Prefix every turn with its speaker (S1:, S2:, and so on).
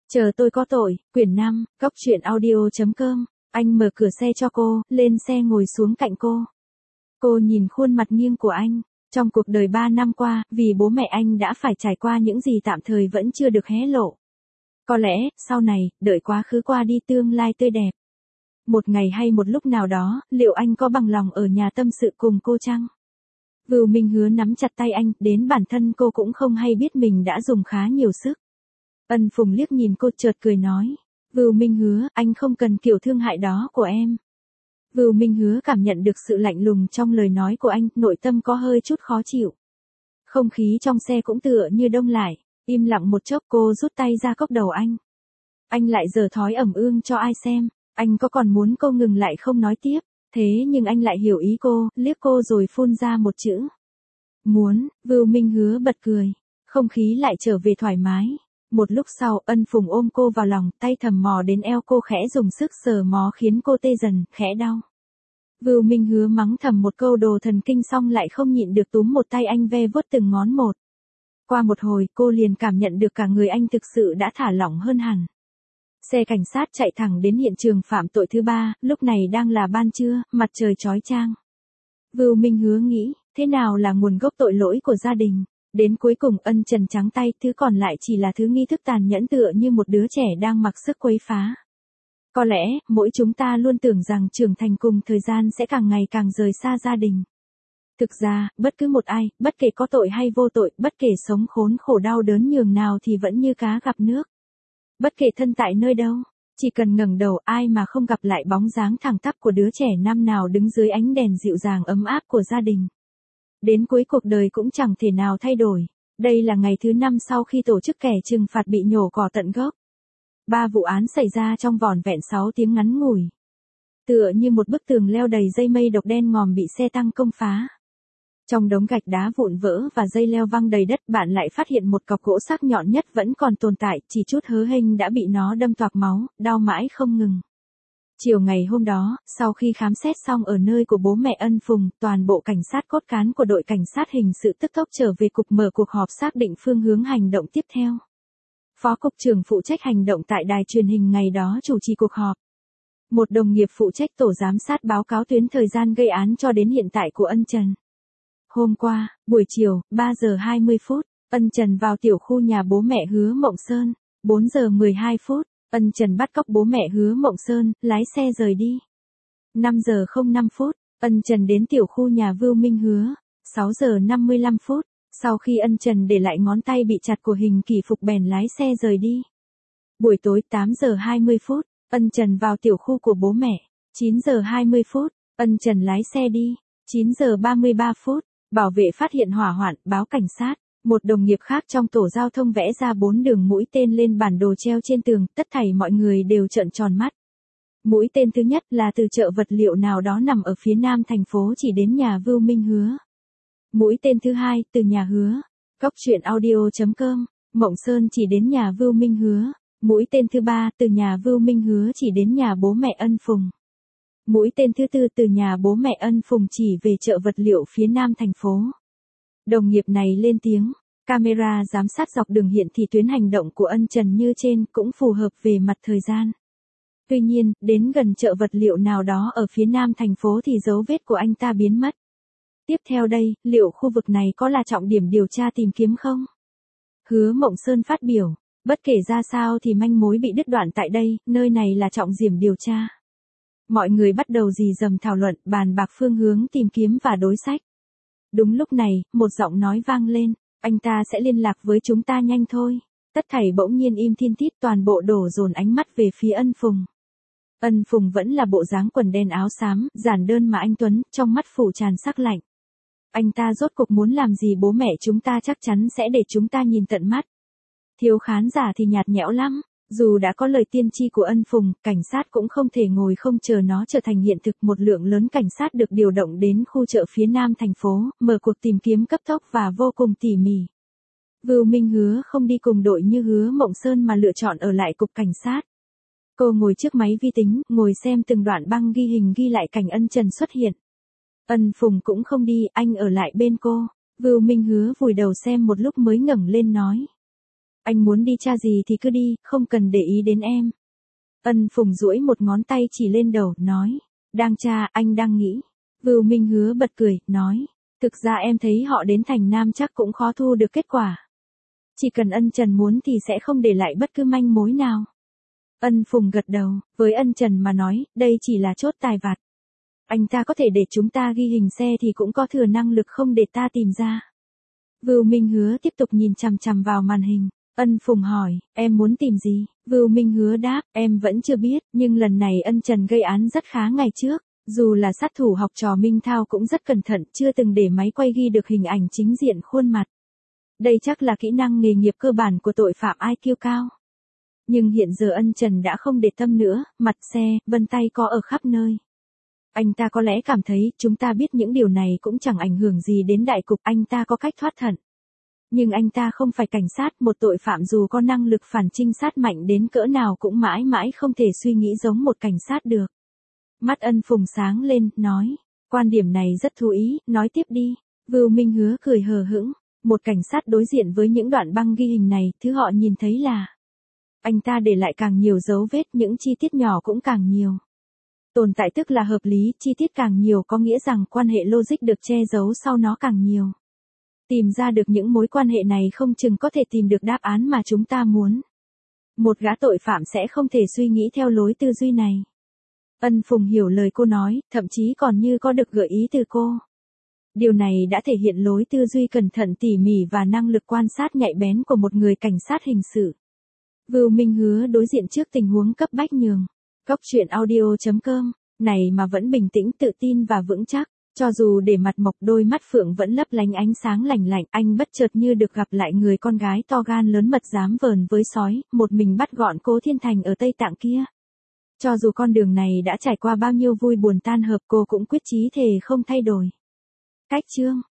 S1: Chờ tôi có tội, quyển 5, góc truyện audio.com. Anh mở cửa xe cho cô, lên xe ngồi xuống cạnh cô. Cô nhìn khuôn mặt nghiêng của anh. Trong cuộc đời 3 năm qua, vì bố mẹ anh đã phải trải qua những gì tạm thời vẫn chưa được hé lộ. Có lẽ, sau này, đợi quá khứ qua đi tương lai tươi đẹp. Một ngày hay một lúc nào đó, liệu anh có bằng lòng ở nhà tâm sự cùng cô chăng? Vưu Minh Hứa nắm chặt tay anh, đến bản thân cô cũng không hay biết mình đã dùng khá nhiều sức. Ân Phùng liếc nhìn cô chợt cười nói. Vưu Minh Hứa, anh không cần kiểu thương hại đó của em. Vưu Minh Hứa cảm nhận được sự lạnh lùng trong lời nói của anh, nội tâm có hơi chút khó chịu. Không khí trong xe cũng tựa như đông lại, im lặng một chốc cô rút tay ra cốc đầu anh. Anh lại giở thói ẩm ương cho ai xem, anh có còn muốn cô ngừng lại không nói tiếp, thế nhưng anh lại hiểu ý cô, liếc cô rồi phun ra một chữ. Muốn, Vưu Minh Hứa bật cười, không khí lại trở về thoải mái. Một lúc sau, Ân Phùng ôm cô vào lòng, tay thầm mò đến eo cô khẽ dùng sức sờ mó khiến cô tê dần, khẽ đau. Vưu Minh Hứa mắng thầm một câu đồ thần kinh xong lại không nhịn được túm một tay anh ve vuốt từng ngón một. Qua một hồi, cô liền cảm nhận được cả người anh thực sự đã thả lỏng hơn hẳn. Xe cảnh sát chạy thẳng đến hiện trường phạm tội thứ 3, lúc này đang là ban trưa, mặt trời chói chang. Vưu Minh Hứa nghĩ, thế nào là nguồn gốc tội lỗi của gia đình? Đến cuối cùng Ân Trần trắng tay, thứ còn lại chỉ là thứ nghi thức tàn nhẫn tựa như một đứa trẻ đang mặc sức quấy phá. Có lẽ, mỗi chúng ta luôn tưởng rằng trưởng thành cùng thời gian sẽ càng ngày càng rời xa gia đình. Thực ra, bất cứ một ai, bất kể có tội hay vô tội, bất kể sống khốn khổ đau đớn nhường nào thì vẫn như cá gặp nước. Bất kể thân tại nơi đâu, chỉ cần ngẩng đầu ai mà không gặp lại bóng dáng thẳng tắp của đứa trẻ năm nào đứng dưới ánh đèn dịu dàng ấm áp của gia đình. Đến cuối cuộc đời cũng chẳng thể nào thay đổi. Đây là ngày thứ 5 sau khi tổ chức kẻ trừng phạt bị nhổ cỏ tận gốc. 3 vụ án xảy ra trong vỏn vẹn 6 tiếng ngắn ngủi. Tựa như một bức tường leo đầy dây mây độc đen ngòm bị xe tăng công phá. Trong đống gạch đá vụn vỡ và dây leo văng đầy đất, bạn lại phát hiện một cọc gỗ sắc nhọn nhất vẫn còn tồn tại, chỉ chút hớ hênh đã bị nó đâm toạc máu, đau mãi không ngừng. Chiều ngày hôm đó, sau khi khám xét xong ở nơi của bố mẹ Ân Phùng, toàn bộ cảnh sát cốt cán của đội cảnh sát hình sự tức tốc trở về cục mở cuộc họp xác định phương hướng hành động tiếp theo. Phó cục trưởng phụ trách hành động tại đài truyền hình ngày đó chủ trì cuộc họp. Một đồng nghiệp phụ trách tổ giám sát báo cáo tuyến thời gian gây án cho đến hiện tại của Ân Trần. Hôm qua, buổi chiều, 3 giờ 20 phút, Ân Trần vào tiểu khu nhà bố mẹ Hứa Mộng Sơn. 4 giờ 12 phút, Ân Trần bắt cóc bố mẹ Hứa Mộng Sơn, lái xe rời đi. 5 giờ 05 phút, Ân Trần đến tiểu khu nhà Vưu Minh Hứa. 6 giờ 55 phút, sau khi Ân Trần để lại ngón tay bị chặt của Hình Kỷ Phục bèn lái xe rời đi. Buổi tối 8 giờ 20 phút, Ân Trần vào tiểu khu của bố mẹ. 9 giờ 20 phút, Ân Trần lái xe đi. 9 giờ 33 phút, bảo vệ phát hiện hỏa hoạn, báo cảnh sát. Một đồng nghiệp khác trong tổ giao thông vẽ ra 4 đường mũi tên lên bản đồ treo trên tường, tất thảy mọi người đều trợn tròn mắt. Mũi tên thứ nhất là từ chợ vật liệu nào đó nằm ở phía nam thành phố chỉ đến nhà Vưu Minh Hứa. Mũi tên thứ hai, từ nhà Hứa. Góc truyện audio.com, Mộng Sơn chỉ đến nhà Vưu Minh Hứa. Mũi tên thứ ba, từ nhà Vưu Minh Hứa chỉ đến nhà bố mẹ Ân Phùng. Mũi tên thứ tư, từ nhà bố mẹ Ân Phùng chỉ về chợ vật liệu phía nam thành phố. Đồng nghiệp này lên tiếng, camera giám sát dọc đường hiện thì tuyến hành động của Ân Trần như trên cũng phù hợp về mặt thời gian. Tuy nhiên, đến gần chợ vật liệu nào đó ở phía nam thành phố thì dấu vết của anh ta biến mất. Tiếp theo đây, liệu khu vực này có là trọng điểm điều tra tìm kiếm không? Hứa Mộng Sơn phát biểu, bất kể ra sao thì manh mối bị đứt đoạn tại đây, nơi này là trọng điểm điều tra. Mọi người bắt đầu rì rầm thảo luận, bàn bạc phương hướng tìm kiếm và đối sách. Đúng lúc này, một giọng nói vang lên, anh ta sẽ liên lạc với chúng ta nhanh thôi. Tất thảy bỗng nhiên im thiên tít, toàn bộ đổ dồn ánh mắt về phía Ân Phùng. Ân Phùng vẫn là bộ dáng quần đen áo xám, giản đơn mà anh tuấn, trong mắt phủ tràn sắc lạnh. Anh ta rốt cuộc muốn làm gì bố mẹ chúng ta chắc chắn sẽ để chúng ta nhìn tận mắt. Thiếu khán giả thì nhạt nhẽo lắm. Dù đã có lời tiên tri của Ân Phùng, cảnh sát cũng không thể ngồi không chờ nó trở thành hiện thực. Một lượng lớn cảnh sát được điều động đến khu chợ phía nam thành phố, mở cuộc tìm kiếm cấp tốc và vô cùng tỉ mỉ. Vưu Minh Hứa không đi cùng đội như Hứa Mộng Sơn mà lựa chọn ở lại cục cảnh sát. Cô ngồi trước máy vi tính, ngồi xem từng đoạn băng ghi hình ghi lại cảnh Ân Trần xuất hiện. Ân Phùng cũng không đi, anh ở lại bên cô. Vưu Minh Hứa vùi đầu xem một lúc mới ngẩng lên nói. Anh muốn đi tra gì thì cứ đi, không cần để ý đến em. Ân Phùng duỗi một ngón tay chỉ lên đầu, nói. Đang tra, anh đang nghĩ. Vưu Minh Hứa bật cười, nói. Thực ra em thấy họ đến thành Nam chắc cũng khó thu được kết quả. Chỉ cần Ân Trần muốn thì sẽ không để lại bất cứ manh mối nào. Ân Phùng gật đầu, với Ân Trần mà nói, đây chỉ là chốt tài vặt. Anh ta có thể để chúng ta ghi hình xe thì cũng có thừa năng lực không để ta tìm ra. Vưu Minh Hứa tiếp tục nhìn chằm chằm vào màn hình. Ân Phùng hỏi, em muốn tìm gì? Vưu Minh Hứa đáp, em vẫn chưa biết, nhưng lần này Ân Trần gây án rất khá ngày trước. Dù là sát thủ học trò Minh Thao cũng rất cẩn thận, chưa từng để máy quay ghi được hình ảnh chính diện khuôn mặt. Đây chắc là kỹ năng nghề nghiệp cơ bản của tội phạm IQ cao. Nhưng hiện giờ Ân Trần đã không để tâm nữa, mặt xe, vân tay có ở khắp nơi. Anh ta có lẽ cảm thấy chúng ta biết những điều này cũng chẳng ảnh hưởng gì đến đại cục, anh ta có cách thoát thận. Nhưng anh ta không phải cảnh sát, một tội phạm dù có năng lực phản trinh sát mạnh đến cỡ nào cũng mãi mãi không thể suy nghĩ giống một cảnh sát được. Mắt Ân Phùng sáng lên, nói, quan điểm này rất thú ý, nói tiếp đi. Vưu Minh Hứa cười hờ hững, một cảnh sát đối diện với những đoạn băng ghi hình này, thứ họ nhìn thấy là anh ta để lại càng nhiều dấu vết, những chi tiết nhỏ cũng càng nhiều. Tồn tại tức là hợp lý, chi tiết càng nhiều có nghĩa rằng quan hệ logic được che giấu sau nó càng nhiều. Tìm ra được những mối quan hệ này không chừng có thể tìm được đáp án mà chúng ta muốn. Một gã tội phạm sẽ không thể suy nghĩ theo lối tư duy này. Ân Phùng hiểu lời cô nói, thậm chí còn như có được gợi ý từ cô. Điều này đã thể hiện lối tư duy cẩn thận tỉ mỉ và năng lực quan sát nhạy bén của một người cảnh sát hình sự. Vưu Minh Hứa đối diện trước tình huống cấp bách nhường. Cóc truyện audio.com, này mà vẫn bình tĩnh tự tin và vững chắc. Cho dù để mặt mộc đôi mắt phượng vẫn lấp lánh ánh sáng lành lạnh, anh bất chợt như được gặp lại người con gái to gan lớn mật dám vờn với sói, một mình bắt gọn Cố Thiên Thành ở Tây Tạng kia. Cho dù con đường này đã trải qua bao nhiêu vui buồn tan hợp, cô cũng quyết chí thề không thay đổi. Cách chương